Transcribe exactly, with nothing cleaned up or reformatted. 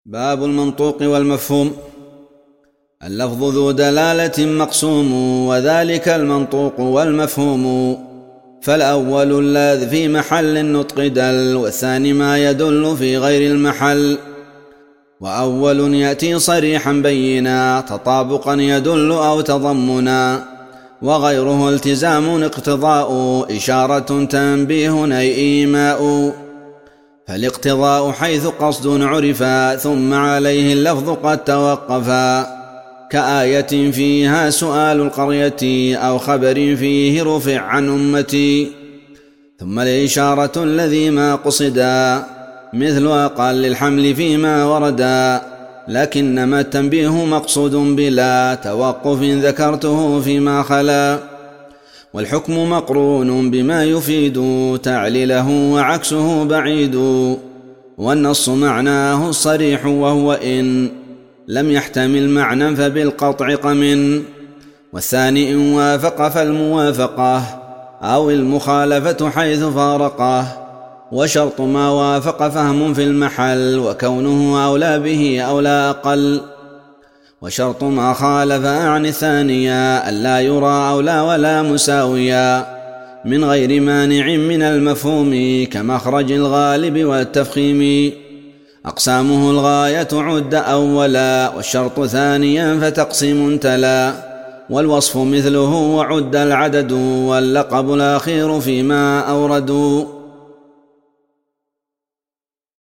باب المنطوق والمفهوم. اللفظ ذو دلالة مقسوم، وذلك المنطوق والمفهوم. فالأول الذي في محل النطق دل، والثاني ما يدل في غير المحل. وأول يأتي صريحا بينا، تطابقا يدل أو تضمنا، وغيره التزام اقتضاء، إشارة تنبيه أي إيماء. فالاقتضاء حيث قصد عرفا، ثم عليه اللفظ قد توقفا، كآية فيها سؤال القرية، أو خبر فيه رفع عن أمتي. ثم الإشارة الذي ما قصدا، مثل أقل الحمل فيما وردا، لكنما التنبيه مقصود بلا توقف ذكرته فيما خلا. والحكم مقرون بما يفيد تعليله، وعكسه بعيد. والنص معناه الصريح، وهو إن لم يحتمل معنى فبالقطع قمن. والثاني إن وافق فالموافقة، أو المخالفة حيث فارقه. وشرط ما وافق فهم في المحل، وكونه أولى به أو لا أقل. وشرط ما خالف أعني الثانية، ألا يرى أولى ولا مساويا، من غير مانع من المفهوم، كمخرج الغالب والتفخيم. أقسامه الغاية عد أولا، والشرط ثانيا فتقسيم تلا. والوصف مثله وعد العدد، واللقب الأخير فيما أوردوا.